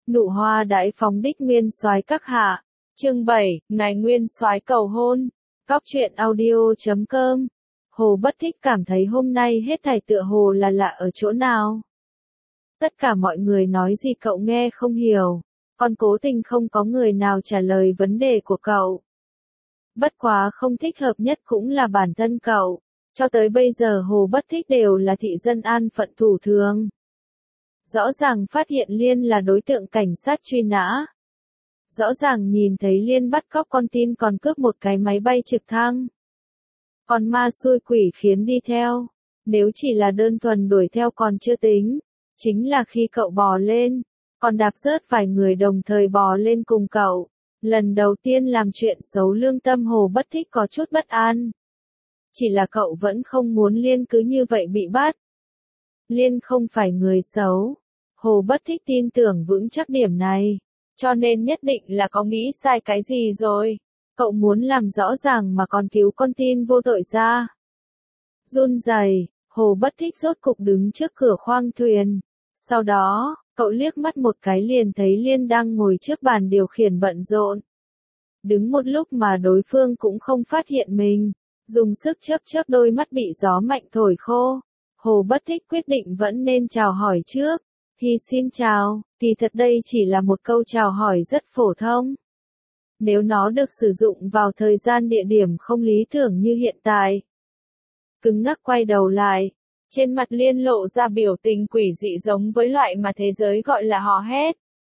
Nụ hoa đại phóng đích nguyên soái các hạ. Chương 7, ngài nguyên soái cầu hôn. Góc truyện audio.com. Hồ Bất Thích cảm thấy hôm nay hết thảy tựa hồ là lạ ở chỗ nào. Tất cả mọi người nói gì cậu nghe không hiểu, còn cố tình không có người nào trả lời vấn đề của cậu. Bất quá không thích hợp nhất cũng là bản thân cậu. Cho tới bây giờ Hồ Bất Thích đều là thị dân an phận thủ thường. Rõ ràng phát hiện Liên là đối tượng cảnh sát truy nã. Rõ ràng nhìn thấy Liên bắt cóc con tin còn cướp một cái máy bay trực thăng. Còn ma xui quỷ khiến đi theo. Nếu chỉ là đơn thuần đuổi theo còn chưa tính. Chính là khi cậu bò lên, còn đạp rớt vài người đồng thời bò lên cùng cậu. Lần đầu tiên làm chuyện xấu lương tâm Hồ Bất Thích có chút bất an. Chỉ là cậu vẫn không muốn Liên cứ như vậy bị bắt. Liên không phải người xấu. Hồ Bất Thích tin tưởng vững chắc điểm này. Cho nên nhất định là có nghĩ sai cái gì rồi. Cậu muốn làm rõ ràng mà còn cứu con tin vô tội ra. Run rẩy, Hồ Bất Thích rốt cục đứng trước cửa khoang thuyền. Sau đó, cậu liếc mắt một cái liền thấy Liên đang ngồi trước bàn điều khiển bận rộn. Đứng một lúc mà đối phương cũng không phát hiện mình. Dùng sức chớp đôi mắt bị gió mạnh thổi khô. Hồ Bất Thích quyết định vẫn nên chào hỏi trước. Thì xin chào, kỳ thật đây chỉ là một câu chào hỏi rất phổ thông. Nếu nó được sử dụng vào thời gian địa điểm không lý tưởng như hiện tại. Cứng ngắc quay đầu lại, trên mặt Liên lộ ra biểu tình quỷ dị giống với loại mà thế giới gọi là hò hét.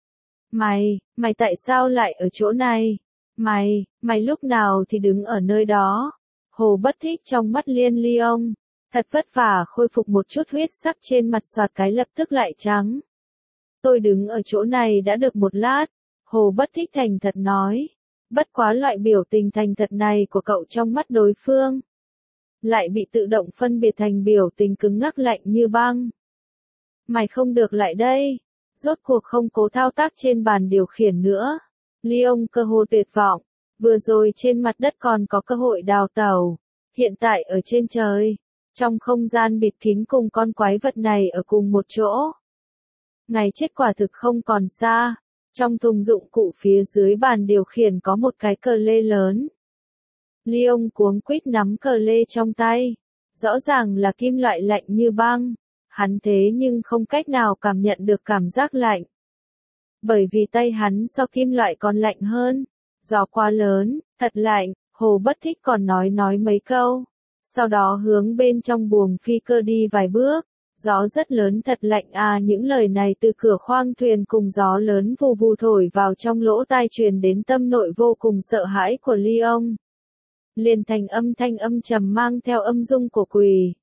Mày tại sao lại ở chỗ này? Mày lúc nào thì đứng ở nơi đó? Hồ Bất Thích trong mắt Liên ông. Thật vất vả khôi phục một chút huyết sắc trên mặt soạt cái lập tức lại trắng. Tôi đứng ở chỗ này đã được một lát. Hồ Bất Thích thành thật nói. Bất quá loại biểu tình thành thật này của cậu trong mắt đối phương. Lại bị tự động phân biệt thành biểu tình cứng ngắc lạnh như băng. Mày không được lại đây. Rốt cuộc không cố thao tác trên bàn điều khiển nữa. Leon cơ hồ tuyệt vọng. Vừa rồi trên mặt đất còn có cơ hội đào tẩu. Hiện tại ở trên trời. Trong không gian bịt kín cùng con quái vật này ở cùng một chỗ. Ngày chết quả thực không còn xa. Trong thùng dụng cụ phía dưới bàn điều khiển có một cái cờ lê lớn. Leon cuống quýt nắm cờ lê trong tay. Rõ ràng là kim loại lạnh như băng. Hắn thế nhưng không cách nào cảm nhận được cảm giác lạnh. Bởi vì tay hắn so kim loại còn lạnh hơn. Gió quá lớn, thật lạnh, Hồ Bất Thích còn nói mấy câu. Sau đó hướng bên trong buồng phi cơ đi vài bước. Gió rất lớn thật lạnh à, những lời này từ cửa khoang thuyền cùng gió lớn vù vù thổi vào trong lỗ tai truyền đến tâm nội vô cùng sợ hãi của Leon. Liền thành thanh âm trầm mang theo âm dung của quỷ.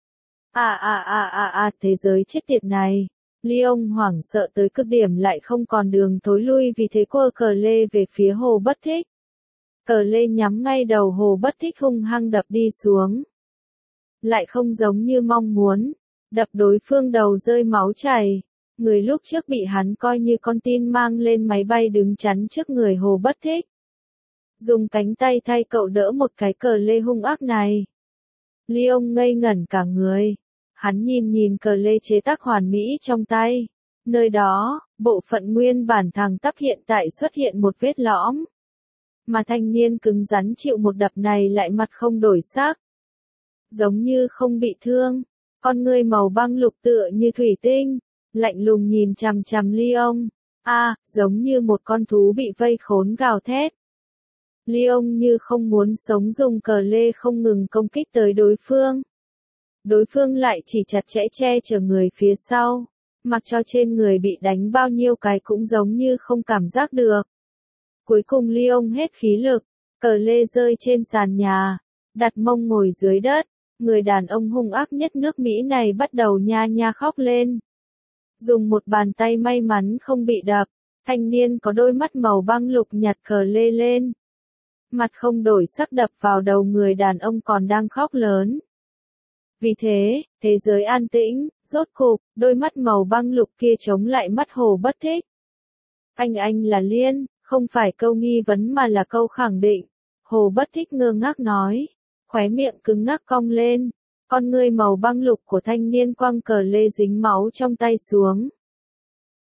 Thế giới chết tiệt này. Leon hoảng sợ tới cực điểm lại không còn đường thối lui vì thế quơ cờ lê về phía Hồ Bất Thích. Cờ lê nhắm ngay đầu Hồ Bất Thích hung hăng đập đi xuống. Lại không giống như mong muốn. Đập đối phương đầu rơi máu chảy. Người lúc trước bị hắn coi như con tin mang lên máy bay đứng chắn trước người Hồ Bất Thích. Dùng cánh tay thay cậu đỡ một cái cờ lê hung ác này. Leon ngây ngẩn cả người. Hắn nhìn cờ lê chế tác hoàn mỹ trong tay. Nơi đó, bộ phận nguyên bản thẳng tắp hiện tại xuất hiện một vết lõm. Mà thanh niên cứng rắn chịu một đập này lại mặt không đổi sắc. Giống như không bị thương. Con ngươi màu băng lục tựa như thủy tinh. Lạnh lùng nhìn chằm chằm Leon. Giống như một con thú bị vây khốn gào thét. Leon như không muốn sống dùng cờ lê không ngừng công kích tới đối phương. Đối phương lại chỉ chặt chẽ che chở người phía sau. Mặc cho trên người bị đánh bao nhiêu cái cũng giống như không cảm giác được. Cuối cùng Leon hết khí lực. Cờ lê rơi trên sàn nhà. Đặt mông ngồi dưới đất. Người đàn ông hung ác nhất nước Mỹ này bắt đầu nha khóc lên. Dùng một bàn tay may mắn không bị đập. Thanh niên có đôi mắt màu băng lục nhặt cờ lê lên. Mặt không đổi sắc đập vào đầu người đàn ông còn đang khóc lớn. Vì thế, thế giới an tĩnh, rốt cục, đôi mắt màu băng lục kia chống lại mắt Hồ Bất Thích. Anh là Liên, không phải câu nghi vấn mà là câu khẳng định. Hồ Bất Thích ngơ ngác nói, khóe miệng cứng ngắc cong lên. Con ngươi màu băng lục của thanh niên quăng cờ lê dính máu trong tay xuống.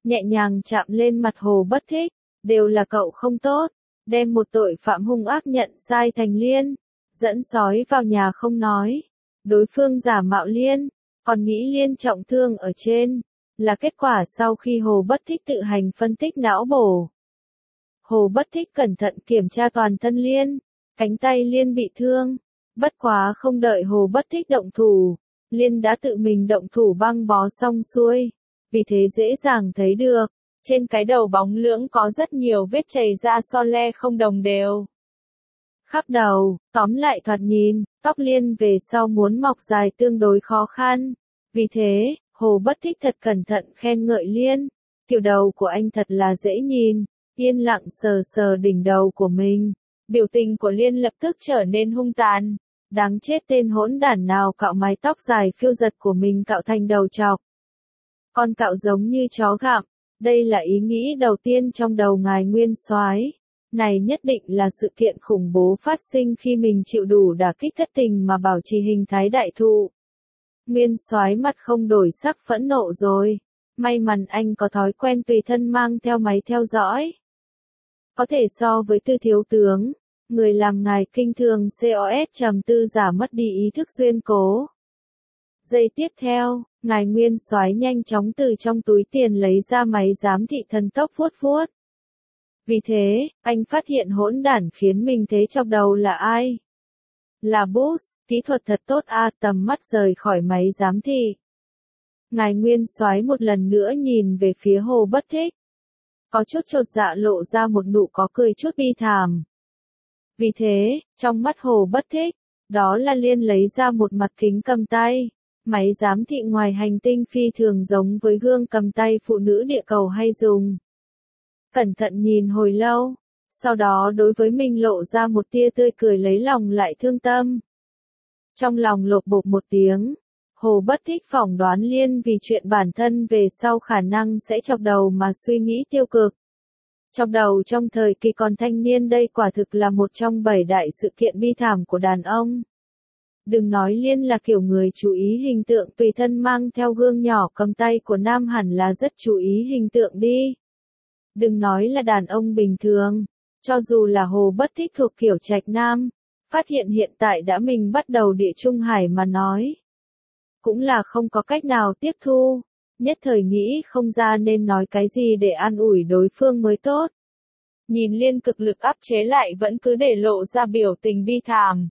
nhẹ nhàng chạm lên mặt Hồ Bất Thích, đều là cậu không tốt, đem một tội phạm hung ác nhận sai thành Liên, dẫn sói vào nhà không nói, đối phương giả mạo Liên, còn nghĩ Liên trọng thương ở trên, là kết quả sau khi Hồ Bất Thích tự hành phân tích não bổ. Hồ Bất Thích cẩn thận kiểm tra toàn thân Liên, cánh tay Liên bị thương, bất quá không đợi Hồ Bất Thích động thủ, Liên đã tự mình động thủ băng bó xong xuôi, vì thế dễ dàng thấy được, trên cái đầu bóng lưỡng có rất nhiều vết chảy ra so le không đồng đều. Khắp đầu, tóm lại thoạt nhìn, tóc Liên về sau muốn mọc dài tương đối khó khăn, vì thế, Hồ Bất Thích thật cẩn thận khen ngợi Liên, kiểu đầu của anh thật là dễ nhìn, yên lặng sờ sờ đỉnh đầu của mình, biểu tình của Liên lập tức trở nên hung tàn, đáng chết tên hỗn đản nào cạo mái tóc dài phiêu giật của mình cạo thành đầu trọc. Con cạo giống như chó gặm, đây là ý nghĩ đầu tiên trong đầu ngài Nguyên Soái. Này nhất định là sự kiện khủng bố phát sinh khi mình chịu đủ đả kích thất tình mà bảo trì hình thái đại thụ. Nguyên Soái mặt không đổi sắc phẫn nộ rồi, may mắn anh có thói quen tùy thân mang theo máy theo dõi. Có thể so với Tư thiếu tướng, người làm ngài kinh thường COS trầm tư giả mất đi ý thức duyên cố. Giây tiếp theo, ngài Nguyên Soái nhanh chóng từ trong túi tiền lấy ra máy giám thị thần tốc vuốt vuốt. Vì thế, anh phát hiện hỗn đản khiến mình thế chọc đầu là ai? Là Boss, kỹ thuật thật tốt tầm mắt rời khỏi máy giám thị. Ngài Nguyên Soái một lần nữa nhìn về phía Hồ Bất Thích. Có chút chột dạ lộ ra một nụ có cười chút bi thảm. Vì thế, trong mắt Hồ Bất Thích, đó là Liên lấy ra một mặt kính cầm tay. Máy giám thị ngoài hành tinh phi thường giống với gương cầm tay phụ nữ địa cầu hay dùng. Cẩn thận nhìn hồi lâu, sau đó đối với mình lộ ra một tia tươi cười lấy lòng lại thương tâm. Trong lòng lột bột một tiếng, Hồ Bất Thích phỏng đoán Liên vì chuyện bản thân về sau khả năng sẽ chọc đầu mà suy nghĩ tiêu cực. Chọc đầu trong thời kỳ còn thanh niên đây quả thực là một trong 7 đại sự kiện bi thảm của đàn ông. Đừng nói Liên là kiểu người chú ý hình tượng tùy thân mang theo gương nhỏ cầm tay của nam hẳn là rất chú ý hình tượng đi. Đừng nói là đàn ông bình thường, cho dù là Hồ Bất Thích thuộc kiểu trạch nam, phát hiện hiện tại đã mình bắt đầu địa trung hải mà nói. Cũng là không có cách nào tiếp thu, nhất thời nghĩ không ra nên nói cái gì để an ủi đối phương mới tốt. Nhìn Liên cực lực áp chế lại vẫn cứ để lộ ra biểu tình bi thảm.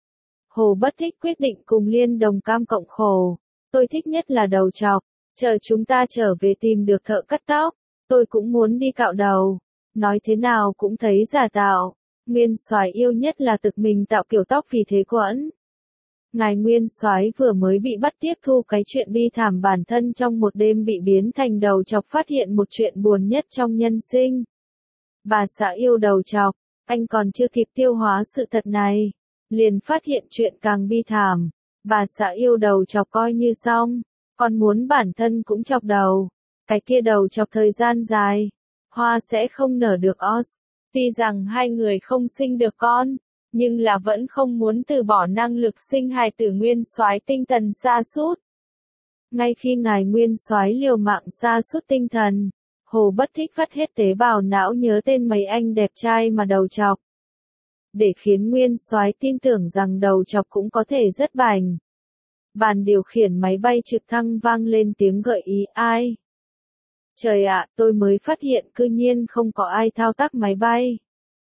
Hồ Bất Thích quyết định cùng Liên đồng cam cộng khổ. Tôi thích nhất là đầu trọc, chờ chúng ta trở về tìm được thợ cắt tóc, tôi cũng muốn đi cạo đầu. Nói thế nào cũng thấy giả tạo. Nguyên Soái yêu nhất là tự mình tạo kiểu tóc vì thế quẫn. Ngài Nguyên Soái vừa mới bị bắt tiếp thu cái chuyện bi thảm bản thân trong một đêm bị biến thành đầu trọc phát hiện một chuyện buồn nhất trong nhân sinh. Bà xã yêu đầu trọc, anh còn chưa kịp tiêu hóa sự thật này, liền phát hiện chuyện càng bi thảm. Bà xã yêu đầu chọc coi như xong, còn muốn bản thân cũng chọc đầu. Cái kia đầu chọc thời gian dài, hoa sẽ không nở được os. Tuy rằng hai người không sinh được con, nhưng là vẫn không muốn từ bỏ năng lực sinh hài tử. Nguyên Soái tinh thần sa sút. Ngay khi ngài Nguyên Soái liều mạng sa sút tinh thần, Hồ Bất Thích phát hết tế bào não nhớ tên mấy anh đẹp trai mà đầu chọc. Để khiến Nguyên Soái tin tưởng rằng đầu chọc cũng có thể rất bảnh. Bàn điều khiển máy bay trực thăng vang lên tiếng gợi ý ai. Trời ạ, tôi mới phát hiện cư nhiên không có ai thao tác máy bay.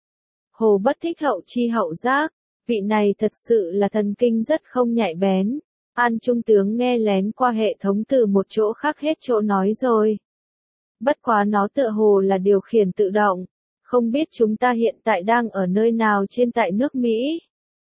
Hồ Bất Thích hậu chi hậu giác, vị này thật sự là thần kinh rất không nhạy bén. An Trung tướng nghe lén qua hệ thống từ một chỗ khác hết chỗ nói rồi. Bất quá nó tựa hồ là điều khiển tự động. Không biết chúng ta hiện tại đang ở nơi nào trên tại nước Mỹ.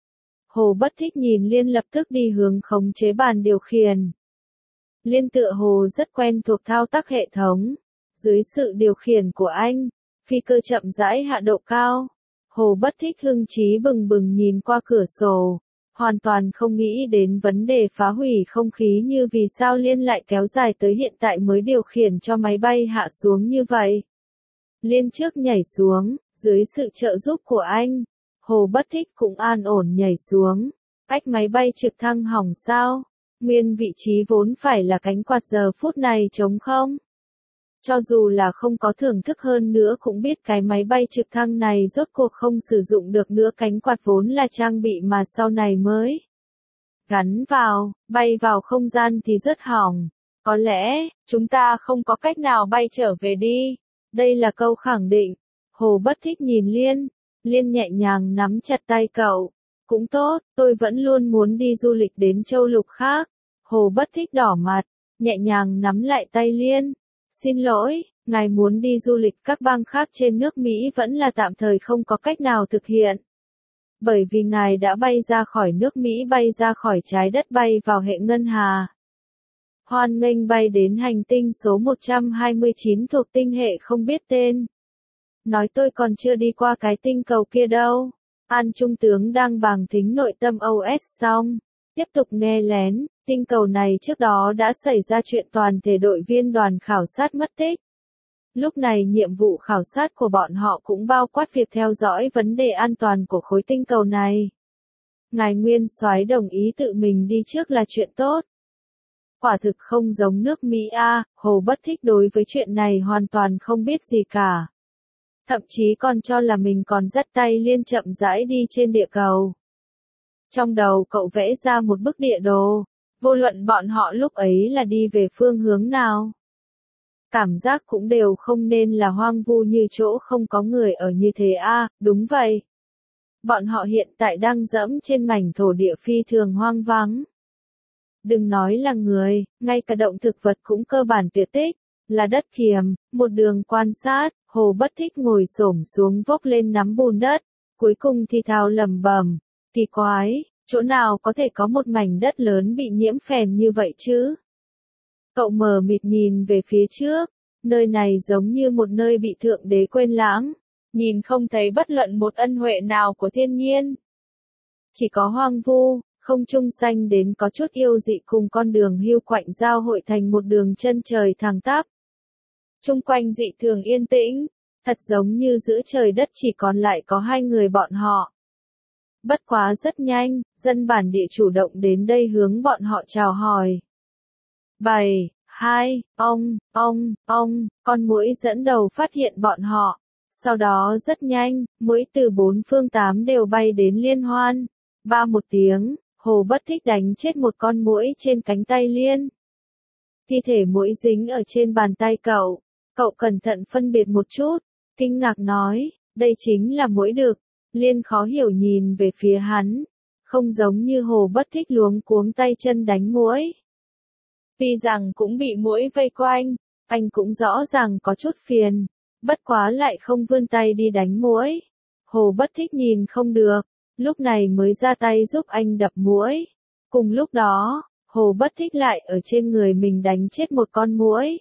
Hồ Bất Thích nhìn Liên lập tức đi hướng khống chế bàn điều khiển. Liên tựa hồ rất quen thuộc thao tác hệ thống. Dưới sự điều khiển của anh, phi cơ chậm rãi hạ độ cao. Hồ Bất Thích hưng trí bừng bừng nhìn qua cửa sổ. Hoàn toàn không nghĩ đến vấn đề phá hủy không khí như vì sao Liên lại kéo dài tới hiện tại mới điều khiển cho máy bay hạ xuống như vậy. Liên trước nhảy xuống, dưới sự trợ giúp của anh, Hồ Bất Thích cũng an ổn nhảy xuống. Cách máy bay trực thăng hỏng sao? Nguyên vị trí vốn phải là cánh quạt giờ phút này trống không? Cho dù là không có thưởng thức hơn nữa cũng biết cái máy bay trực thăng này rốt cuộc không sử dụng được nữa, cánh quạt vốn là trang bị mà sau này mới gắn vào, bay vào không gian thì rất hỏng. Có lẽ, chúng ta không có cách nào bay trở về đi. Đây là câu khẳng định. Hồ Bất Thích nhìn Liên. Liên nhẹ nhàng nắm chặt tay cậu. Cũng tốt, tôi vẫn luôn muốn đi du lịch đến châu lục khác. Hồ Bất Thích đỏ mặt, nhẹ nhàng nắm lại tay Liên. Xin lỗi, ngài muốn đi du lịch các bang khác trên nước Mỹ vẫn là tạm thời không có cách nào thực hiện. Bởi vì ngài đã bay ra khỏi nước Mỹ, bay ra khỏi trái đất, bay vào hệ ngân hà. Hoan nghênh bay đến hành tinh số 129 thuộc tinh hệ không biết tên. Nói tôi còn chưa đi qua cái tinh cầu kia đâu. An Trung tướng đang bàng thính nội tâm OS xong. Tiếp tục nghe lén, tinh cầu này trước đó đã xảy ra chuyện toàn thể đội viên đoàn khảo sát mất tích. Lúc này nhiệm vụ khảo sát của bọn họ cũng bao quát việc theo dõi vấn đề an toàn của khối tinh cầu này. Ngài Nguyên Soái đồng ý tự mình đi trước là chuyện tốt. Quả thực không giống nước Mỹ a. Hồ Bất Thích đối với chuyện này hoàn toàn không biết gì cả. Thậm chí còn cho là mình còn dắt tay Liên chậm rãi đi trên địa cầu. Trong đầu cậu vẽ ra một bức địa đồ, vô luận bọn họ lúc ấy là đi về phương hướng nào. Cảm giác cũng đều không nên là hoang vu như chỗ không có người ở như thế a. Đúng vậy. Bọn họ hiện tại đang dẫm trên mảnh thổ địa phi thường hoang vắng. Đừng nói là người, ngay cả động thực vật cũng cơ bản tuyệt tích, là đất kiềm. Một đường quan sát, Hồ Bất Thích ngồi xổm xuống vốc lên nắm bùn đất, cuối cùng thì thào lẩm bẩm, kỳ quái, chỗ nào có thể có một mảnh đất lớn bị nhiễm phèn như vậy chứ? Cậu mờ mịt nhìn về phía trước, nơi này giống như một nơi bị Thượng Đế quên lãng, nhìn không thấy bất luận một ân huệ nào của thiên nhiên. Chỉ có hoang vu, không trung xanh đến có chút yêu dị cùng con đường hưu quạnh giao hội thành một đường chân trời thẳng tắp. Chung quanh dị thường yên tĩnh, thật giống như giữa trời đất chỉ còn lại có hai người bọn họ. Bất quá rất nhanh, dân bản địa chủ động đến đây hướng bọn họ chào hỏi. 7, 2, con muỗi dẫn đầu phát hiện bọn họ. Sau đó rất nhanh, muỗi từ bốn phương tám đều bay đến liên hoan. Ba một tiếng, Hồ Bất Thích đánh chết một con muỗi trên cánh tay Liên. Thi thể muỗi dính ở trên bàn tay cậu. Cậu cẩn thận phân biệt một chút, kinh ngạc nói, đây chính là muỗi đực. Liên khó hiểu nhìn về phía hắn, không giống như Hồ Bất Thích luống cuống tay chân đánh muỗi. Tuy rằng cũng bị muỗi vây quanh, anh cũng rõ ràng có chút phiền, bất quá lại không vươn tay đi đánh muỗi. Hồ Bất Thích nhìn không được, lúc này mới ra tay giúp anh đập muỗi. Cùng lúc đó, Hồ Bất Thích lại ở trên người mình đánh chết một con muỗi.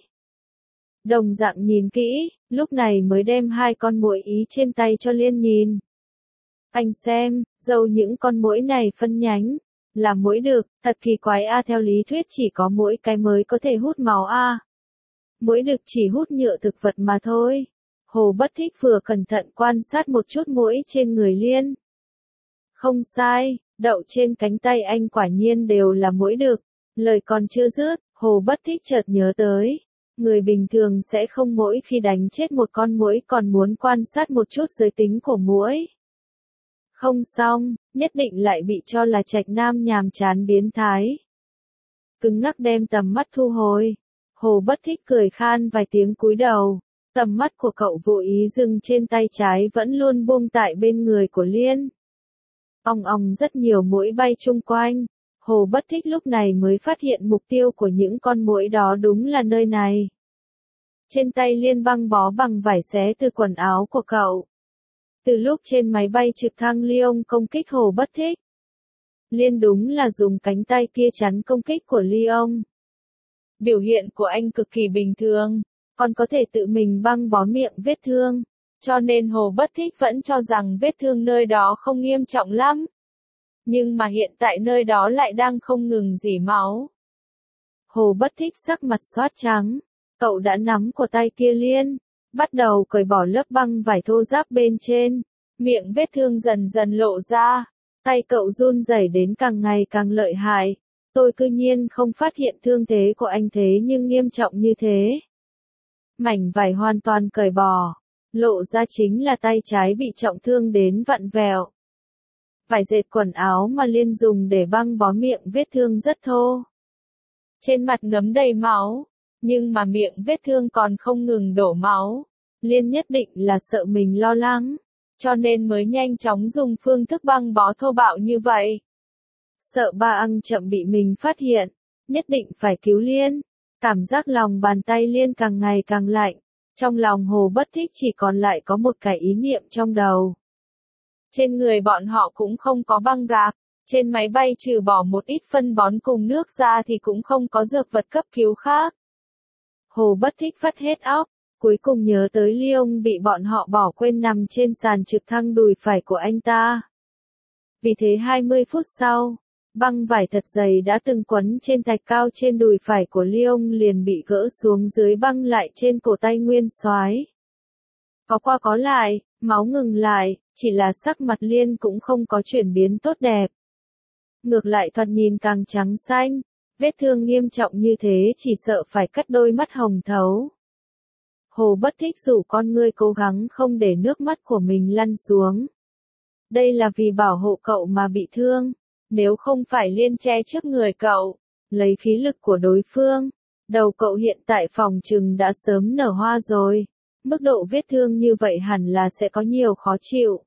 Đồng dạng nhìn kỹ, lúc này mới đem hai con muỗi ý trên tay cho Liên nhìn. Anh xem, dâu những con muỗi này phân nhánh, là muỗi đực, thật kỳ quái a. Theo lý thuyết chỉ có muỗi cái mới có thể hút máu a. Muỗi đực chỉ hút nhựa thực vật mà thôi. Hồ Bất Thích vừa cẩn thận quan sát một chút muỗi trên người Liên. Không sai, đậu trên cánh tay anh quả nhiên đều là muỗi đực. Lời còn chưa dứt, Hồ Bất Thích chợt nhớ tới. Người bình thường sẽ không mỗi khi đánh chết một con muỗi còn muốn quan sát một chút giới tính của muỗi. Không xong, nhất định lại bị cho là trạch nam nhàm chán biến thái. Cứng ngắc đem tầm mắt thu hồi. Hồ Bất Thích cười khan vài tiếng cúi đầu. Tầm mắt của cậu vô ý dừng trên tay trái vẫn luôn buông tại bên người của Liên. Ong ong rất nhiều muỗi bay chung quanh. Hồ Bất Thích lúc này mới phát hiện mục tiêu của những con muỗi đó đúng là nơi này. Trên tay Liên băng bó bằng vải xé từ quần áo của cậu. Từ lúc trên máy bay trực thăng Lyon công kích Hồ Bất Thích, Liên đúng là dùng cánh tay kia chắn công kích của Lyon. Biểu hiện của anh cực kỳ bình thường, còn có thể tự mình băng bó miệng vết thương, cho nên Hồ Bất Thích vẫn cho rằng vết thương nơi đó không nghiêm trọng lắm. Nhưng mà hiện tại nơi đó lại đang không ngừng rỉ máu. Hồ Bất Thích sắc mặt xoát trắng, cậu đã nắm cổ tay kia Liên, bắt đầu cởi bỏ lớp băng vải thô ráp bên trên, miệng vết thương dần dần lộ ra, tay cậu run rẩy đến càng ngày càng lợi hại. Tôi cư nhiên không phát hiện thương thế của anh thế nhưng nghiêm trọng như thế. mảnh vải hoàn toàn cởi bỏ, lộ ra chính là tay trái bị trọng thương đến vặn vẹo. Vải dệt quần áo mà Liên dùng để băng bó miệng vết thương rất thô. Trên mặt ngấm đầy máu, nhưng mà miệng vết thương còn không ngừng đổ máu. Liên nhất định là sợ mình lo lắng, cho nên mới nhanh chóng dùng phương thức băng bó thô bạo như vậy. Sợ Ba Ăng chậm bị mình phát hiện, nhất định phải cứu Liên. Cảm giác lòng bàn tay Liên càng ngày càng lạnh, trong lòng Hồ Bất Thích chỉ còn lại có một cái ý niệm trong đầu. Trên người bọn họ cũng không có băng gạc, trên máy bay trừ bỏ một ít phân bón cùng nước ra thì cũng không có dược vật cấp cứu khác. Hồ Bất Thích vắt hết óc, cuối cùng nhớ tới Lyon bị bọn họ bỏ quên nằm trên sàn trực thăng đùi phải của anh ta. Vì thế 20 phút sau, băng vải thật dày đã từng quấn trên thạch cao trên đùi phải của Lyon liền bị gỡ xuống dưới băng lại trên cổ tay Nguyên Soái. Có qua có lại, máu ngừng lại, chỉ là sắc mặt Liên cũng không có chuyển biến tốt đẹp. Ngược lại thoạt nhìn càng trắng xanh, vết thương nghiêm trọng như thế chỉ sợ phải cắt đôi mắt hồng thấu. Hồ Bất Thích rủ con ngươi cố gắng không để nước mắt của mình lăn xuống. Đây là vì bảo hộ cậu mà bị thương, nếu không phải Liên che trước người cậu, lấy khí lực của đối phương, đầu cậu hiện tại phòng trừng đã sớm nở hoa rồi. Mức độ vết thương như vậy hẳn là sẽ có nhiều khó chịu.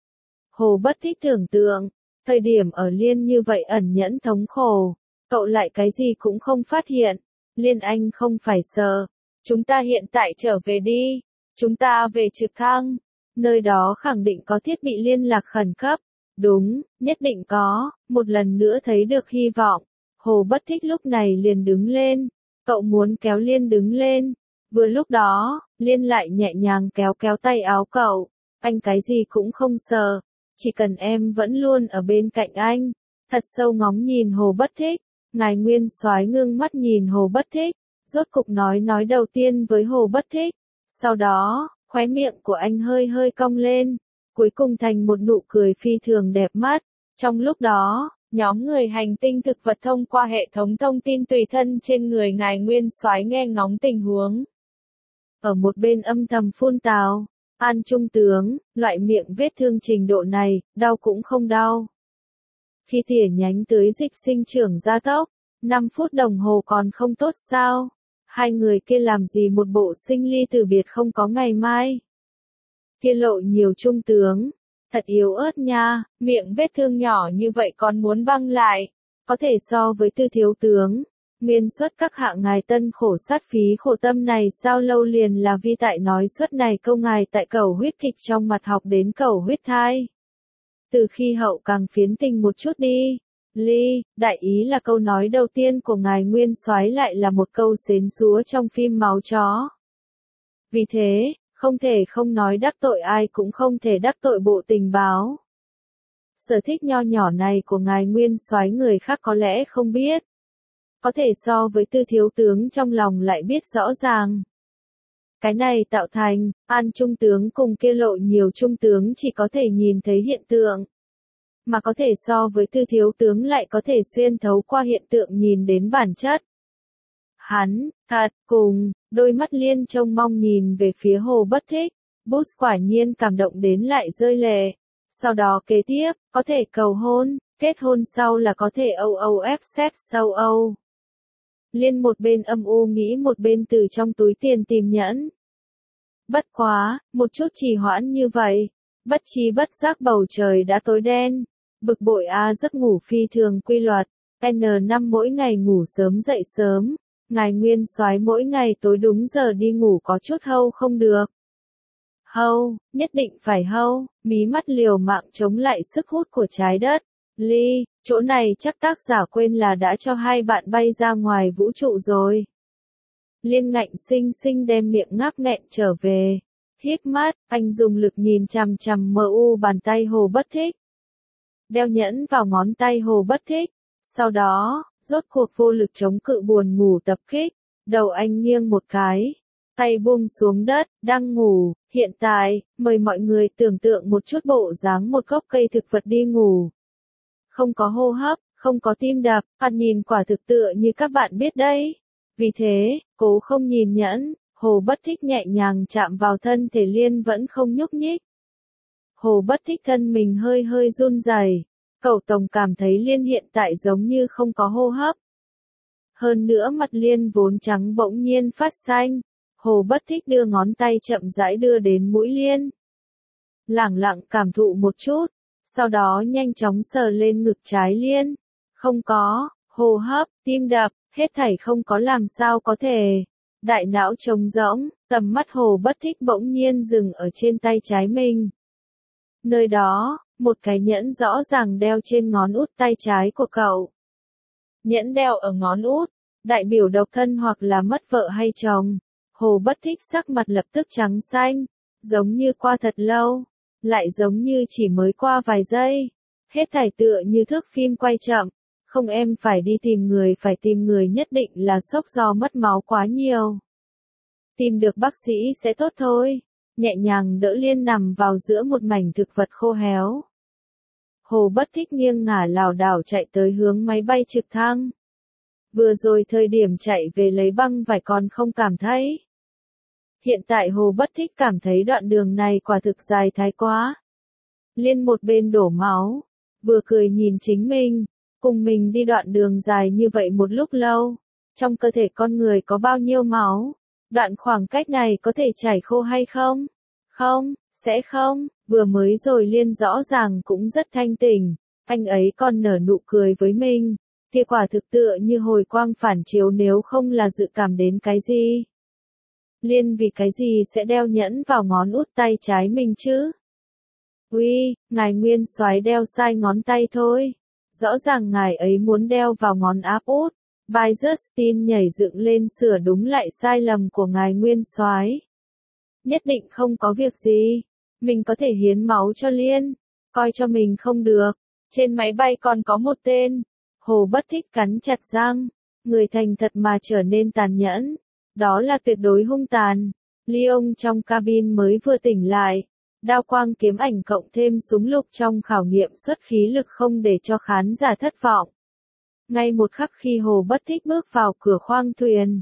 Hồ Bất Thích tưởng tượng, thời điểm ở Liên như vậy ẩn nhẫn thống khổ, cậu lại cái gì cũng không phát hiện. Liên anh không phải sợ, chúng ta hiện tại trở về đi, chúng ta về trực thăng, nơi đó khẳng định có thiết bị liên lạc khẩn cấp. Đúng, nhất định có, một lần nữa thấy được hy vọng. Hồ Bất Thích lúc này liền đứng lên, cậu muốn kéo Liên đứng lên. Vừa lúc đó, Liên lại nhẹ nhàng kéo kéo tay áo cậu, anh cái gì cũng không sợ, chỉ cần em vẫn luôn ở bên cạnh anh. Thật sâu ngóng nhìn Hồ Bất Thích, ngài Nguyên Soái ngưng mắt nhìn Hồ Bất Thích, rốt cục nói đầu tiên với Hồ Bất Thích, sau đó, khóe miệng của anh hơi hơi cong lên, cuối cùng thành một nụ cười phi thường đẹp mắt. Trong lúc đó, nhóm người hành tinh thực vật thông qua hệ thống thông tin tùy thân trên người ngài Nguyên Soái nghe ngóng tình huống. Ở một bên âm thầm phun tào, An Trung tướng, loại miệng vết thương trình độ này, đau cũng không đau. Khi tỉa nhánh tưới dịch sinh trưởng gia tốc, 5 phút đồng hồ còn không tốt sao? Hai người kia làm gì một bộ sinh ly từ biệt không có ngày mai? Kia Lộ Nhiều trung tướng, thật yếu ớt nha, miệng vết thương nhỏ như vậy còn muốn băng lại, có thể so với Tư thiếu tướng. Nguyên suất các hạng ngài tân khổ sát phí khổ tâm này sao lâu liền là vi tại nói suất này câu ngài tại cầu huyết kịch trong mặt học đến cầu huyết thai. Từ khi hậu càng phiến tình một chút đi. Ly, đại ý là câu nói đầu tiên của ngài Nguyên Soái lại là một câu xến xúa trong phim Máu Chó. Vì thế, không thể không nói đắc tội ai cũng không thể đắc tội bộ tình báo. Sở thích nho nhỏ này của ngài Nguyên Soái người khác có lẽ không biết. Có thể so với Tư thiếu tướng trong lòng lại biết rõ ràng. Cái này tạo thành, An trung tướng cùng kia Lộ Nhiều trung tướng chỉ có thể nhìn thấy hiện tượng. Mà có thể so với Tư thiếu tướng lại có thể xuyên thấu qua hiện tượng nhìn đến bản chất. Hắn, thật, cùng, đôi mắt Liên trông mong nhìn về phía Hồ Bất Thích, Bus quả nhiên cảm động đến lại rơi lệ. Sau đó kế tiếp, có thể cầu hôn, kết hôn sau là có thể OOF sex sau Âu. Liên một bên âm u nghĩ một bên từ trong túi tiền tìm nhẫn. Bất quá, một chút trì hoãn như vậy, bất chi bất giác bầu trời đã tối đen. Bực bội giấc ngủ phi thường quy luật, N5 mỗi ngày ngủ sớm dậy sớm, ngài Nguyên Soái mỗi ngày tối đúng giờ đi ngủ có chút hâu không được. Hâu, nhất định phải hâu, mí mắt liều mạng chống lại sức hút của trái đất. Ly, chỗ này chắc tác giả quên là đã cho hai bạn bay ra ngoài vũ trụ rồi. Liên ngạnh xinh xinh đem miệng ngáp nghẹn trở về. Híp mắt, anh dùng lực nhìn chằm chằm MU bàn tay Hồ Bất Thích. Đeo nhẫn vào ngón tay Hồ Bất Thích. Sau đó, rốt cuộc vô lực chống cự buồn ngủ tập kích. Đầu anh nghiêng một cái. Tay buông xuống đất, đang ngủ. Hiện tại, mời mọi người tưởng tượng một chút bộ dáng một gốc cây thực vật đi ngủ. Không có hô hấp, không có tim đập, nhìn quả thực tựa như các bạn biết đấy. Vì thế, cố không nhìn nhẫn, Hồ Bất Thích nhẹ nhàng chạm vào thân thể Liên vẫn không nhúc nhích. Hồ Bất Thích thân mình hơi hơi run rẩy. Cậu tổng cảm thấy Liên hiện tại giống như không có hô hấp. Hơn nữa mặt Liên vốn trắng bỗng nhiên phát xanh. Hồ Bất Thích đưa ngón tay chậm rãi đưa đến mũi Liên. Lẳng lặng cảm thụ một chút, sau đó nhanh chóng sờ lên ngực trái Liên. Không có, hô hấp, tim đập, hết thảy không có làm sao có thể. Đại não trống rỗng, tầm mắt Hồ Bất Thích bỗng nhiên dừng ở trên tay trái mình. Nơi đó, một cái nhẫn rõ ràng đeo trên ngón út tay trái của cậu. Nhẫn đeo ở ngón út, đại biểu độc thân hoặc là mất vợ hay chồng. Hồ Bất Thích sắc mặt lập tức trắng xanh, giống như qua thật lâu, lại giống như chỉ mới qua vài giây. Hết thảy tựa như thước phim quay chậm, không em phải tìm người nhất định là sốc do mất máu quá nhiều. Tìm được bác sĩ sẽ tốt thôi. Nhẹ nhàng đỡ Liên nằm vào giữa một mảnh thực vật khô héo. Hồ Bất Thích nghiêng ngả lảo đảo chạy tới hướng máy bay trực thăng. Vừa rồi thời điểm chạy về lấy băng vải còn không cảm thấy. Hiện tại Hồ Bất Thích cảm thấy đoạn đường này quả thực dài thái quá. Liên một bên đổ máu, vừa cười nhìn chính mình, cùng mình đi đoạn đường dài như vậy một lúc lâu. Trong cơ thể con người có bao nhiêu máu? Đoạn khoảng cách này có thể chảy khô hay không? Không, sẽ không, vừa mới rồi Liên rõ ràng cũng rất thanh tỉnh, anh ấy còn nở nụ cười với mình, kia quả thực tựa như hồi quang phản chiếu nếu không là dự cảm đến cái gì. Liên vì cái gì sẽ đeo nhẫn vào ngón út tay trái mình chứ? Uy, ngài nguyên soái đeo sai ngón tay thôi, rõ ràng ngài ấy muốn đeo vào ngón áp út. Vai Justin nhảy dựng lên sửa đúng lại sai lầm của ngài nguyên soái. Nhất định không có việc gì, mình có thể hiến máu cho Liên, coi cho mình không được. Trên máy bay còn có một tên. Hồ Bất Thích cắn chặt răng, người thành thật mà trở nên tàn nhẫn, đó là tuyệt đối hung tàn. Leon trong cabin mới vừa tỉnh lại, đao quang kiếm ảnh cộng thêm súng lục trong khảo nghiệm xuất khí lực không để cho khán giả thất vọng. Ngay một khắc khi Hồ Bất Thích bước vào cửa khoang thuyền,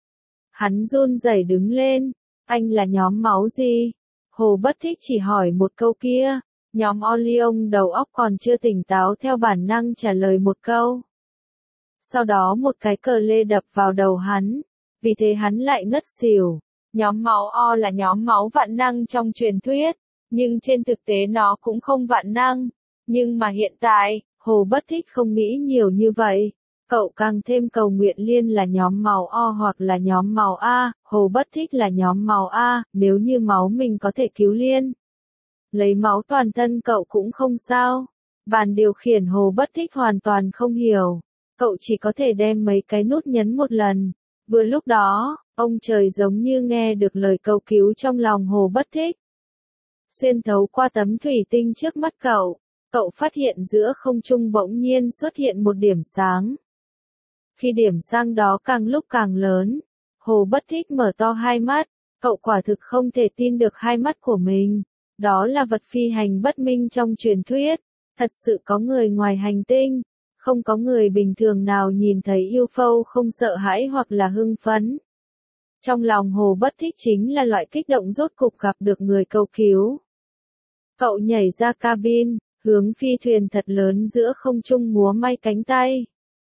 hắn run rẩy đứng lên. Anh là nhóm máu gì? Hồ Bất Thích chỉ hỏi một câu kia. Nhóm Orion đầu óc còn chưa tỉnh táo theo bản năng trả lời một câu. Sau đó một cái cờ lê đập vào đầu hắn, vì thế hắn lại ngất xỉu. Nhóm máu O là nhóm máu vạn năng trong truyền thuyết, nhưng trên thực tế nó cũng không vạn năng. Nhưng mà hiện tại, Hồ Bất Thích không nghĩ nhiều như vậy. Cậu càng thêm cầu nguyện Liên là nhóm màu O hoặc là nhóm màu A, Hồ Bất Thích là nhóm màu A, nếu như máu mình có thể cứu Liên. Lấy máu toàn thân cậu cũng không sao. Bàn điều khiển Hồ Bất Thích hoàn toàn không hiểu. Cậu chỉ có thể đem mấy cái nút nhấn một lần. Vừa lúc đó, ông trời giống như nghe được lời cầu cứu trong lòng Hồ Bất Thích. Xuyên thấu qua tấm thủy tinh trước mắt cậu, cậu phát hiện giữa không trung bỗng nhiên xuất hiện một điểm sáng. Khi điểm sáng đó càng lúc càng lớn, Hồ Bất Thích mở to hai mắt, cậu quả thực không thể tin được hai mắt của mình. Đó là vật phi hành bất minh trong truyền thuyết, thật sự có người ngoài hành tinh, không có người bình thường nào nhìn thấy UFO không sợ hãi hoặc là hưng phấn. Trong lòng Hồ Bất Thích chính là loại kích động rốt cục gặp được người cầu cứu. Cậu nhảy ra cabin, hướng phi thuyền thật lớn giữa không trung múa may cánh tay.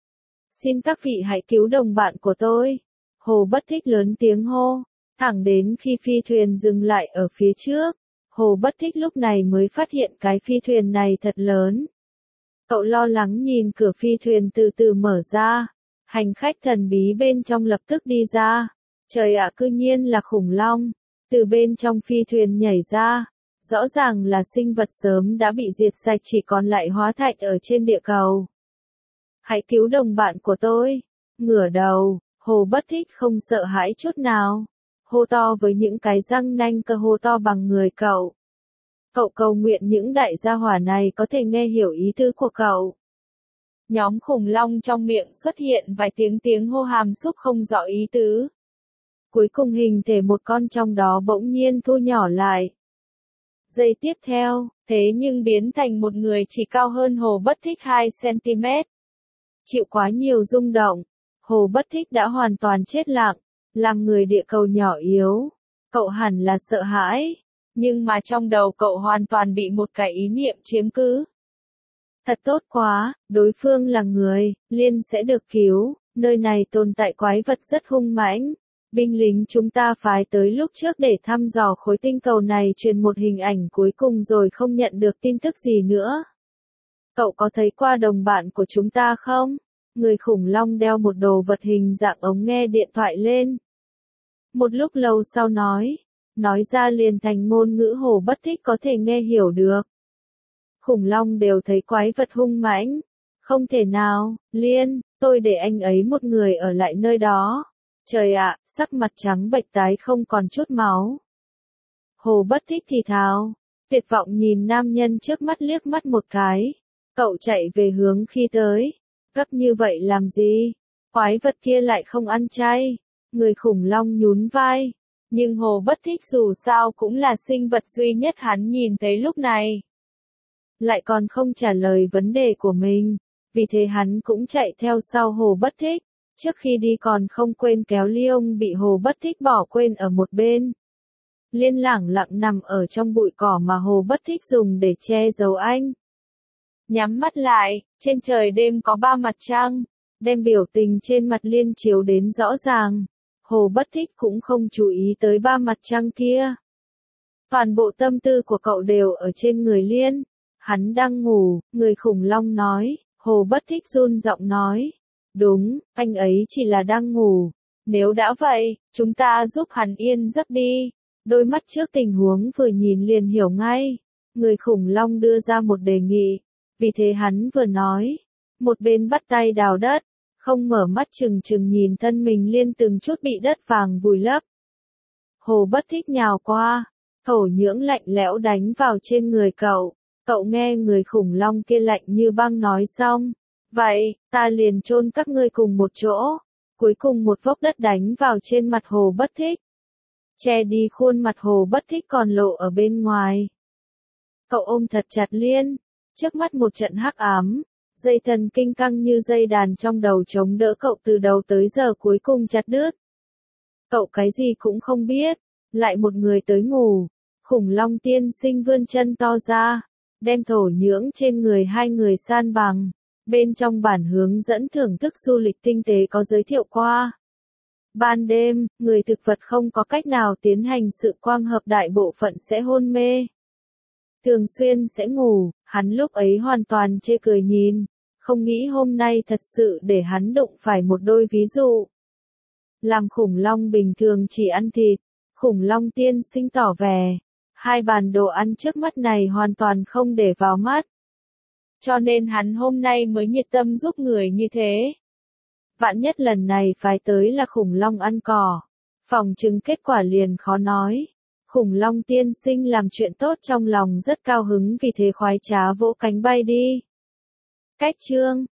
Xin các vị hãy cứu đồng bạn của tôi. Hồ Bất Thích lớn tiếng hô, thẳng đến khi phi thuyền dừng lại ở phía trước. Hồ Bất Thích lúc này mới phát hiện cái phi thuyền này thật lớn. Cậu lo lắng nhìn cửa phi thuyền từ từ mở ra. Hành khách thần bí bên trong lập tức đi ra. Trời ạ, cư nhiên là khủng long. Từ bên trong phi thuyền nhảy ra. Rõ ràng là sinh vật sớm đã bị diệt sạch chỉ còn lại hóa thạch ở trên địa cầu. Hãy cứu đồng bạn của tôi. Ngửa đầu, Hồ Bất Thích không sợ hãi chút nào. Hô to với những cái răng nanh cơ hồ to bằng người cậu. Cậu cầu nguyện những đại gia hỏa này có thể nghe hiểu ý tứ của cậu. Nhóm khủng long trong miệng xuất hiện vài tiếng hô hàm xúc không rõ ý tứ. Cuối cùng hình thể một con trong đó bỗng nhiên thu nhỏ lại. Giây tiếp theo, thế nhưng biến thành một người chỉ cao hơn Hồ Bất Thích 2 cm. Chịu quá nhiều rung động, Hồ Bất Thích đã hoàn toàn chết lặng. Làm người địa cầu nhỏ yếu, cậu hẳn là sợ hãi, nhưng mà trong đầu cậu hoàn toàn bị một cái ý niệm chiếm cứ. Thật tốt quá, đối phương là người, Liên sẽ được cứu, nơi này tồn tại quái vật rất hung mãnh. Binh lính chúng ta phái tới lúc trước để thăm dò khối tinh cầu này truyền một hình ảnh cuối cùng rồi không nhận được tin tức gì nữa. Cậu có thấy qua đồng bạn của chúng ta không? Người khủng long đeo một đồ vật hình dạng ống nghe điện thoại lên. Một lúc lâu sau nói ra liền thành ngôn ngữ Hồ Bất Thích có thể nghe hiểu được. Khủng long đều thấy quái vật hung mãnh. Không thể nào, Liên, tôi để anh ấy một người ở lại nơi đó. Trời ạ, sắc mặt trắng bệch tái không còn chút máu. Hồ Bất Thích thì thào, tuyệt vọng nhìn nam nhân trước mắt liếc mắt một cái. Cậu chạy về hướng khi tới. Gấp như vậy làm gì? Quái vật kia lại không ăn chay. Người khủng long nhún vai. Nhưng Hồ Bất Thích dù sao cũng là sinh vật duy nhất hắn nhìn thấy lúc này. Lại còn không trả lời vấn đề của mình. Vì thế hắn cũng chạy theo sau Hồ Bất Thích. Trước khi đi còn không quên kéo Liông bị Hồ Bất Thích bỏ quên ở một bên. Liên lẳng lặng nằm ở trong bụi cỏ mà Hồ Bất Thích dùng để che giấu anh. Nhắm mắt lại, trên trời đêm có 3 mặt trăng, đem biểu tình trên mặt Liên chiếu đến rõ ràng. Hồ Bất Thích cũng không chú ý tới 3 mặt trăng kia. Toàn bộ tâm tư của cậu đều ở trên người Liên. Hắn đang ngủ, người khủng long nói, Hồ Bất Thích run giọng nói. Đúng, anh ấy chỉ là đang ngủ. Nếu đã vậy, chúng ta giúp hắn yên giấc đi. Đôi mắt trước tình huống vừa nhìn liền hiểu ngay. Người khủng long đưa ra một đề nghị. Vì thế hắn vừa nói. Một bên bắt tay đào đất. Không mở mắt chừng chừng nhìn thân mình Liên từng chút bị đất vàng vùi lấp. Hồ Bất Thích nhào qua. Thổ nhưỡng lạnh lẽo đánh vào trên người cậu. Cậu nghe người khủng long kia lạnh như băng nói xong. Vậy, ta liền chôn các ngươi cùng một chỗ. Cuối cùng một vốc đất đánh vào trên mặt Hồ Bất Thích. Che đi khuôn mặt Hồ Bất Thích còn lộ ở bên ngoài. Cậu ôm thật chặt Liên. Trước mắt một trận hắc ám. Dây thần kinh căng như dây đàn trong đầu chống đỡ cậu từ đầu tới giờ cuối cùng chặt đứt. Cậu cái gì cũng không biết. Lại một người tới ngủ. Khủng long tiên sinh vươn chân to ra. Đem thổ nhưỡng trên người hai người san bằng. Bên trong bản hướng dẫn thưởng thức du lịch tinh tế có giới thiệu qua. Ban đêm, người thực vật không có cách nào tiến hành sự quang hợp đại bộ phận sẽ hôn mê. Thường xuyên sẽ ngủ, hắn lúc ấy hoàn toàn chê cười nhìn. Không nghĩ hôm nay thật sự để hắn đụng phải một đôi ví dụ. Làm khủng long bình thường chỉ ăn thịt, khủng long tiên sinh tỏ vẻ. Hai bàn đồ ăn trước mắt này hoàn toàn không để vào mắt. Cho nên hắn hôm nay mới nhiệt tâm giúp người như thế. Vạn nhất lần này phải tới là khủng long ăn cỏ. Phòng chừng kết quả liền khó nói. Khủng long tiên sinh làm chuyện tốt trong lòng rất cao hứng vì thế khoái trá vỗ cánh bay đi. Cách chương